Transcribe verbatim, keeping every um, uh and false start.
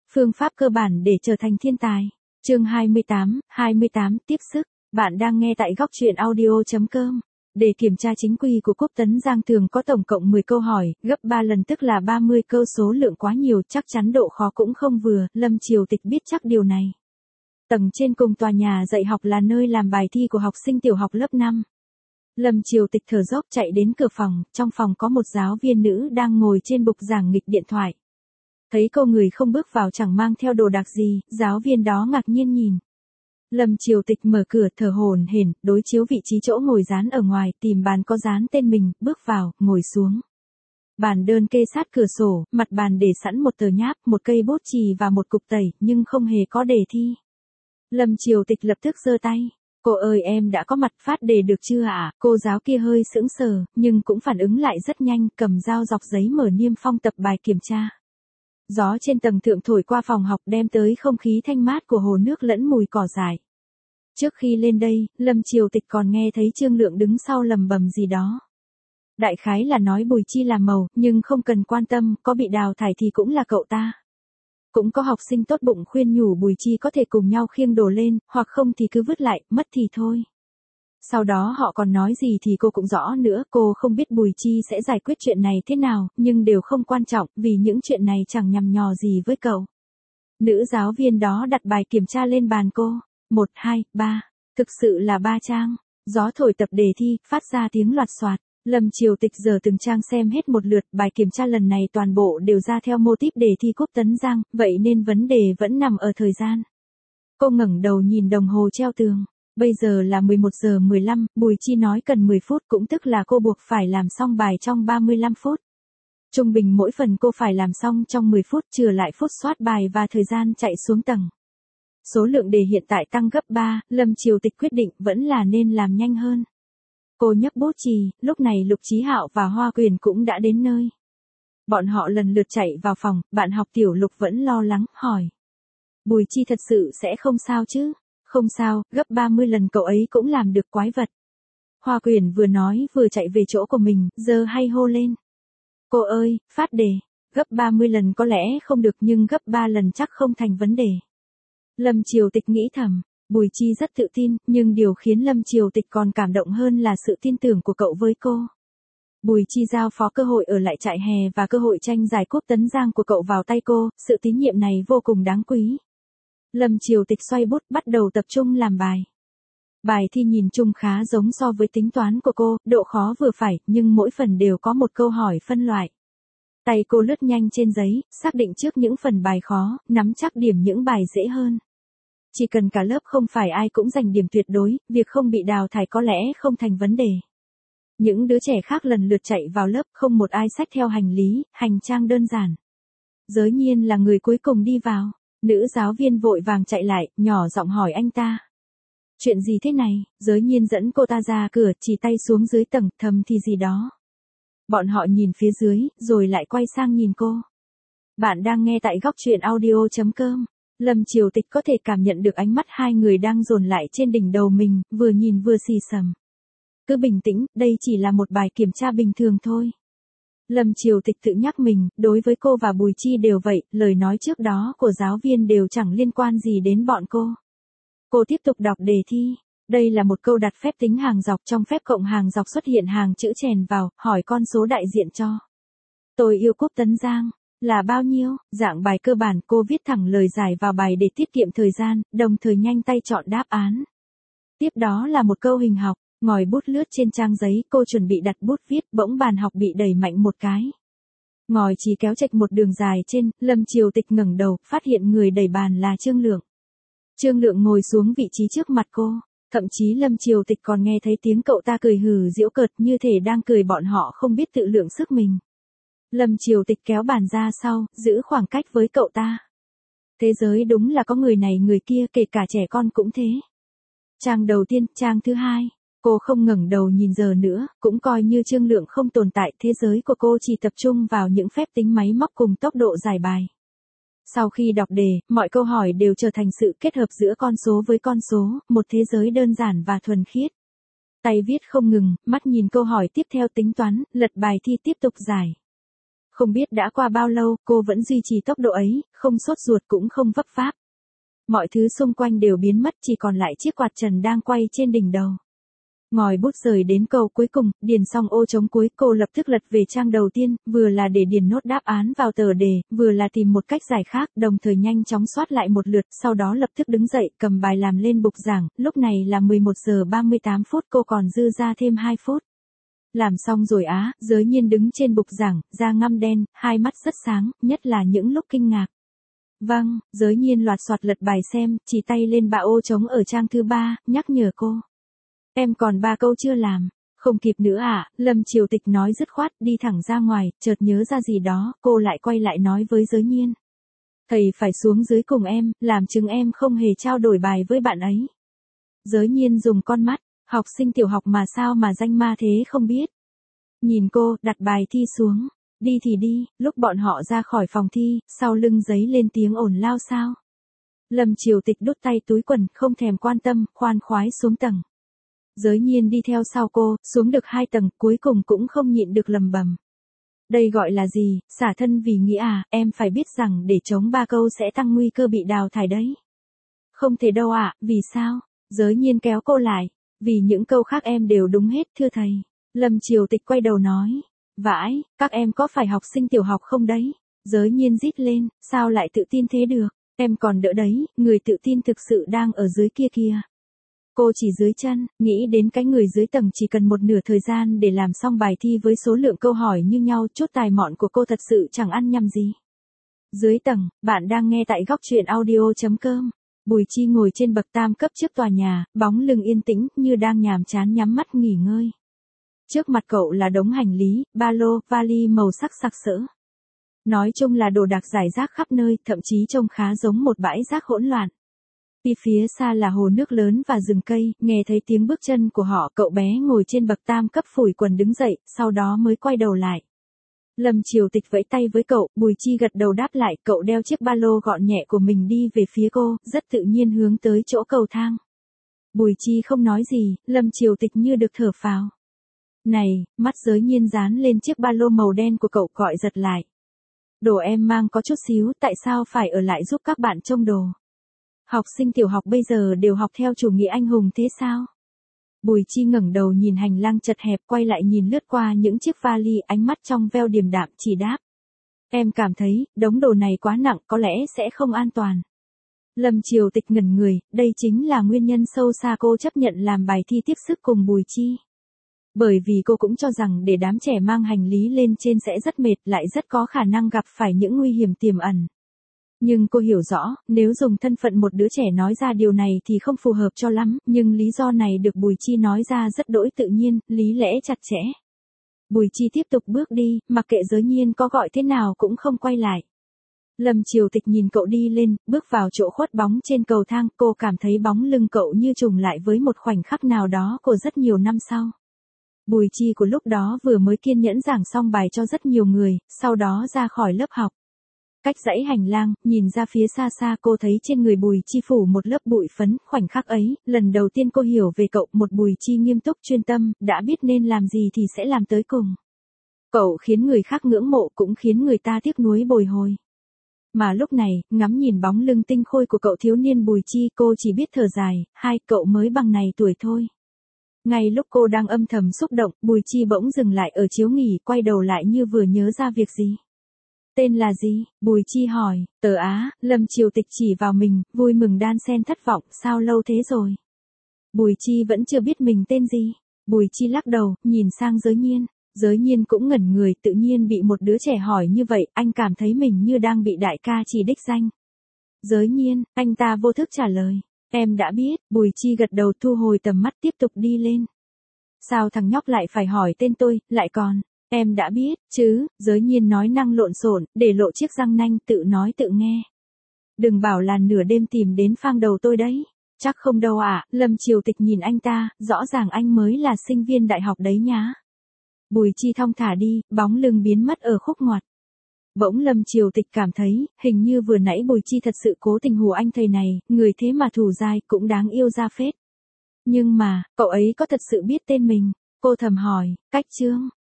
Phương pháp cơ bản để trở thành thiên tài. Chương hai mươi tám, hai mươi tám tiếp sức. Bạn đang nghe tại góc truyện audio chấm com. Để kiểm tra chính quy của Cúp Tấn Giang thường có tổng cộng mười câu hỏi, gấp ba lần tức là ba mươi câu, số lượng quá nhiều, chắc chắn độ khó cũng không vừa, Lâm Triều Tịch biết chắc điều này. Tầng trên cùng tòa nhà dạy học là nơi làm bài thi của học sinh tiểu học lớp năm. Lâm Triều Tịch thở dốc chạy đến cửa phòng, trong phòng có một giáo viên nữ đang ngồi trên bục giảng nghịch điện thoại. Thấy cô người không bước vào chẳng mang theo đồ đạc gì, giáo viên đó ngạc nhiên nhìn. Lâm Triều Tịch mở cửa thở hổn hển, đối chiếu vị trí chỗ ngồi dán ở ngoài, tìm bàn có dán tên mình, bước vào, ngồi xuống. Bàn đơn kê sát cửa sổ, mặt bàn để sẵn một tờ nháp, một cây bút chì và một cục tẩy, nhưng không hề có đề thi. Lâm Triều Tịch lập tức giơ tay. Cô ơi, em đã có mặt phát đề được chưa ạ? À? Cô giáo kia hơi sững sờ, nhưng cũng phản ứng lại rất nhanh, cầm dao dọc giấy mở niêm phong tập bài kiểm tra. Gió trên tầng thượng thổi qua phòng học đem tới không khí thanh mát của hồ nước lẫn mùi cỏ dại. Trước khi lên đây, Lâm Triều Tịch còn nghe thấy Trương Lượng đứng sau lầm bầm gì đó. Đại khái là nói Bùi Chi làm màu, nhưng không cần quan tâm, có bị đào thải thì cũng là cậu ta. Cũng có học sinh tốt bụng khuyên nhủ Bùi Chi có thể cùng nhau khiêng đồ lên, hoặc không thì cứ vứt lại, mất thì thôi. Sau đó họ còn nói gì thì cô cũng rõ nữa, cô không biết Bùi Chi sẽ giải quyết chuyện này thế nào, nhưng đều không quan trọng, vì những chuyện này chẳng nhằm nhò gì với cậu. Nữ giáo viên đó đặt bài kiểm tra lên bàn cô. Một, hai, ba. Thực sự là ba trang. Gió thổi tập đề thi, phát ra tiếng loạt xoạt. Lâm Triều Tịch giờ từng trang xem hết một lượt, bài kiểm tra lần này toàn bộ đều ra theo mô típ đề thi Cúp Tấn Giang, vậy nên vấn đề vẫn nằm ở thời gian. Cô ngẩng đầu nhìn đồng hồ treo tường. Bây giờ là mười một giờ mười lăm, Bùi Chi nói cần mười phút, cũng tức là cô buộc phải làm xong bài trong ba mươi lăm phút. Trung bình mỗi phần cô phải làm xong trong mười phút, trừ lại phút soát bài và thời gian chạy xuống tầng. Số lượng đề hiện tại tăng gấp ba, Lâm Triều Tịch quyết định vẫn là nên làm nhanh hơn. Cô nhấc bút chì, lúc này Lục Chí Hạo và Hoa Quyền cũng đã đến nơi. Bọn họ lần lượt chạy vào phòng, bạn học tiểu Lục vẫn lo lắng, hỏi. Bùi Chi thật sự sẽ không sao chứ? Không sao, gấp ba mươi lần cậu ấy cũng làm được quái vật. Hoa Quyền vừa nói vừa chạy về chỗ của mình, giơ hay hô lên. Cô ơi, phát đề, gấp ba mươi lần có lẽ không được nhưng gấp ba lần chắc không thành vấn đề. Lâm Triều Tịch nghĩ thầm, Bùi Chi rất tự tin, nhưng điều khiến Lâm Triều Tịch còn cảm động hơn là sự tin tưởng của cậu với cô. Bùi Chi giao phó cơ hội ở lại trại hè và cơ hội tranh giải Cúp Tấn Giang của cậu vào tay cô, sự tín nhiệm này vô cùng đáng quý. Lâm Triều Tịch xoay bút bắt đầu tập trung làm bài. Bài thi nhìn chung khá giống so với tính toán của cô, độ khó vừa phải, nhưng mỗi phần đều có một câu hỏi phân loại. Tay cô lướt nhanh trên giấy, xác định trước những phần bài khó, nắm chắc điểm những bài dễ hơn. Chỉ cần cả lớp không phải ai cũng giành điểm tuyệt đối, việc không bị đào thải có lẽ không thành vấn đề. Những đứa trẻ khác lần lượt chạy vào lớp, không một ai xách theo hành lý, hành trang đơn giản. Giới Nhiên là người cuối cùng đi vào. Nữ giáo viên vội vàng chạy lại, nhỏ giọng hỏi anh ta. Chuyện gì thế này? Giới Nhiên dẫn cô ta ra cửa, chỉ tay xuống dưới tầng, thầm thì gì đó. Bọn họ nhìn phía dưới, rồi lại quay sang nhìn cô. Bạn đang nghe tại góc truyện audio chấm com. Lâm Triều Tịch có thể cảm nhận được ánh mắt hai người đang dồn lại trên đỉnh đầu mình, vừa nhìn vừa xì xầm. Cứ bình tĩnh, đây chỉ là một bài kiểm tra bình thường thôi. Lâm Triều Tịch tự nhắc mình, đối với cô và Bùi Chi đều vậy, lời nói trước đó của giáo viên đều chẳng liên quan gì đến bọn cô. Cô tiếp tục đọc đề thi. Đây là một câu đặt phép tính hàng dọc, trong phép cộng hàng dọc xuất hiện hàng chữ chèn vào, hỏi con số đại diện cho. Tôi yêu Cúp Tấn Giang. Là bao nhiêu? Dạng bài cơ bản, cô viết thẳng lời giải vào bài để tiết kiệm thời gian, đồng thời nhanh tay chọn đáp án. Tiếp đó là một câu hình học, ngòi bút lướt trên trang giấy, cô chuẩn bị đặt bút viết, bỗng bàn học bị đẩy mạnh một cái. Ngòi chỉ kéo chệch một đường dài trên, Lâm Triều Tịch ngẩng đầu, phát hiện người đẩy bàn là Trương Lượng. Trương Lượng ngồi xuống vị trí trước mặt cô, thậm chí Lâm Triều Tịch còn nghe thấy tiếng cậu ta cười hừ giễu cợt như thể đang cười bọn họ không biết tự lượng sức mình. Lâm Triều Tịch kéo bàn ra sau, giữ khoảng cách với cậu ta. Thế giới đúng là có người này người kia, kể cả trẻ con cũng thế. Trang đầu tiên, trang thứ hai. Cô không ngẩng đầu nhìn giờ nữa, cũng coi như Trương Lượng không tồn tại, thế giới của cô chỉ tập trung vào những phép tính máy móc cùng tốc độ giải bài. Sau khi đọc đề, mọi câu hỏi đều trở thành sự kết hợp giữa con số với con số, một thế giới đơn giản và thuần khiết. Tay viết không ngừng, mắt nhìn câu hỏi tiếp theo tính toán, lật bài thi tiếp tục giải. Không biết đã qua bao lâu, cô vẫn duy trì tốc độ ấy, không sốt ruột cũng không vấp váp. Mọi thứ xung quanh đều biến mất, chỉ còn lại chiếc quạt trần đang quay trên đỉnh đầu. Ngòi bút rời đến câu cuối cùng, điền xong ô trống cuối, cô lập tức lật về trang đầu tiên, vừa là để điền nốt đáp án vào tờ đề, vừa là tìm một cách giải khác, đồng thời nhanh chóng soát lại một lượt, sau đó lập tức đứng dậy, cầm bài làm lên bục giảng, lúc này là mười một giờ ba mươi tám phút, cô còn dư ra thêm hai phút. Làm xong rồi á, Giới Nhiên đứng trên bục giảng, da ngăm đen, hai mắt rất sáng, nhất là những lúc kinh ngạc. Vâng, Giới Nhiên loạt soạt lật bài xem, chỉ tay lên bạ ô trống ở trang thứ ba, nhắc nhở cô. Em còn ba câu chưa làm. Không kịp nữa à, Lâm Triều Tịch nói dứt khoát, đi thẳng ra ngoài, chợt nhớ ra gì đó, cô lại quay lại nói với Giới Nhiên. Thầy phải xuống dưới cùng em, làm chứng em không hề trao đổi bài với bạn ấy. Giới Nhiên dùng con mắt, học sinh tiểu học mà sao mà danh ma thế không biết. Nhìn cô, đặt bài thi xuống. Đi thì đi, lúc bọn họ ra khỏi phòng thi, sau lưng Giấy lên tiếng ồn lao sao. Lâm Triều Tịch đút tay túi quần, không thèm quan tâm, khoan khoái xuống tầng. Giới Nhiên đi theo sau cô, xuống được hai tầng, cuối cùng cũng không nhịn được lầm bầm. Đây gọi là gì, xả thân vì nghĩa à, em phải biết rằng để chống ba câu sẽ tăng nguy cơ bị đào thải đấy. Không thể đâu ạ, à, vì sao? Giới Nhiên kéo cô lại. Vì những câu khác em đều đúng hết, thưa thầy. Lâm Triều Tịch quay đầu nói. Vãi, các em có phải học sinh tiểu học không đấy? Giới Nhiên rít lên, sao lại tự tin thế được? Em còn đỡ đấy, người tự tin thực sự đang ở dưới kia kia. Cô chỉ dưới chân, nghĩ đến cái người dưới tầng chỉ cần một nửa thời gian để làm xong bài thi với số lượng câu hỏi như nhau, chút tài mọn của cô thật sự chẳng ăn nhầm gì. Dưới tầng, bạn đang nghe tại góc truyện audio chấm com. Bùi Chi ngồi trên bậc tam cấp trước tòa nhà, bóng lưng yên tĩnh, như đang nhàm chán nhắm mắt nghỉ ngơi. Trước mặt cậu là đống hành lý, ba lô, vali màu sắc sặc sỡ. Nói chung là đồ đạc rải rác khắp nơi, thậm chí trông khá giống một bãi rác hỗn loạn. Đi phía xa là hồ nước lớn và rừng cây, nghe thấy tiếng bước chân của họ, cậu bé ngồi trên bậc tam cấp phủi quần đứng dậy, sau đó mới quay đầu lại. Lâm Triều Tịch vẫy tay với cậu, Bùi Chi gật đầu đáp lại, cậu đeo chiếc ba lô gọn nhẹ của mình đi về phía cô, rất tự nhiên hướng tới chỗ cầu thang. Bùi Chi không nói gì, Lâm Triều Tịch như được thở phào. Này, mắt Giới Nhiên dán lên chiếc ba lô màu đen của cậu, gọi giật lại. Đồ em mang có chút xíu, tại sao phải ở lại giúp các bạn trông đồ? Học sinh tiểu học bây giờ đều học theo chủ nghĩa anh hùng thế sao? Bùi Chi ngẩng đầu nhìn hành lang chật hẹp, quay lại nhìn lướt qua những chiếc vali, ánh mắt trong veo điềm đạm, chỉ đáp. Em cảm thấy, đống đồ này quá nặng, có lẽ sẽ không an toàn. Lâm Triều Tịch ngẩn người, đây chính là nguyên nhân sâu xa cô chấp nhận làm bài thi tiếp sức cùng Bùi Chi. Bởi vì cô cũng cho rằng để đám trẻ mang hành lý lên trên sẽ rất mệt, lại rất có khả năng gặp phải những nguy hiểm tiềm ẩn. Nhưng cô hiểu rõ, nếu dùng thân phận một đứa trẻ nói ra điều này thì không phù hợp cho lắm, nhưng lý do này được Bùi Chi nói ra rất đỗi tự nhiên, lý lẽ chặt chẽ. Bùi Chi tiếp tục bước đi, mặc kệ Giới Nhiên có gọi thế nào cũng không quay lại. Lâm Triều Tịch nhìn cậu đi lên, bước vào chỗ khuất bóng trên cầu thang, cô cảm thấy bóng lưng cậu như trùng lại với một khoảnh khắc nào đó của rất nhiều năm sau. Bùi Chi của lúc đó vừa mới kiên nhẫn giảng xong bài cho rất nhiều người, sau đó ra khỏi lớp học. Cách dãy hành lang, nhìn ra phía xa xa cô thấy trên người Bùi Chi phủ một lớp bụi phấn, khoảnh khắc ấy, lần đầu tiên cô hiểu về cậu, một Bùi Chi nghiêm túc chuyên tâm, đã biết nên làm gì thì sẽ làm tới cùng. Cậu khiến người khác ngưỡng mộ cũng khiến người ta tiếc nuối bồi hồi. Mà lúc này, ngắm nhìn bóng lưng tinh khôi của cậu thiếu niên Bùi Chi, cô chỉ biết thở dài, hai, cậu mới bằng này tuổi thôi. Ngay lúc cô đang âm thầm xúc động, Bùi Chi bỗng dừng lại ở chiếu nghỉ, quay đầu lại như vừa nhớ ra việc gì. Tên là gì? Bùi Chi hỏi. Tờ Á, Lâm Triều Tịch chỉ vào mình, vui mừng đan xen thất vọng, sao lâu thế rồi? Bùi Chi vẫn chưa biết mình tên gì. Bùi Chi lắc đầu, nhìn sang Giới Nhiên. Giới Nhiên cũng ngẩn người, tự nhiên bị một đứa trẻ hỏi như vậy, anh cảm thấy mình như đang bị đại ca chỉ đích danh. Giới Nhiên, anh ta vô thức trả lời. Em đã biết, Bùi Chi gật đầu thu hồi tầm mắt tiếp tục đi lên. Sao thằng nhóc lại phải hỏi tên tôi, lại còn, em đã biết, chứ, Giới Nhiên nói năng lộn xộn, để lộ chiếc răng nanh, tự nói tự nghe. Đừng bảo là nửa đêm tìm đến phang đầu tôi đấy. Chắc không đâu ạ, à, Lâm Triều Tịch nhìn anh ta, rõ ràng anh mới là sinh viên đại học đấy nhá. Bùi Chi thong thả đi, bóng lưng biến mất ở khúc ngoặt. Bỗng Lâm Triều Tịch cảm thấy, hình như vừa nãy Bùi Chi thật sự cố tình hù anh thầy này, người thế mà thủ dai, cũng đáng yêu ra phết. Nhưng mà, cậu ấy có thật sự biết tên mình? Cô thầm hỏi, cách chương.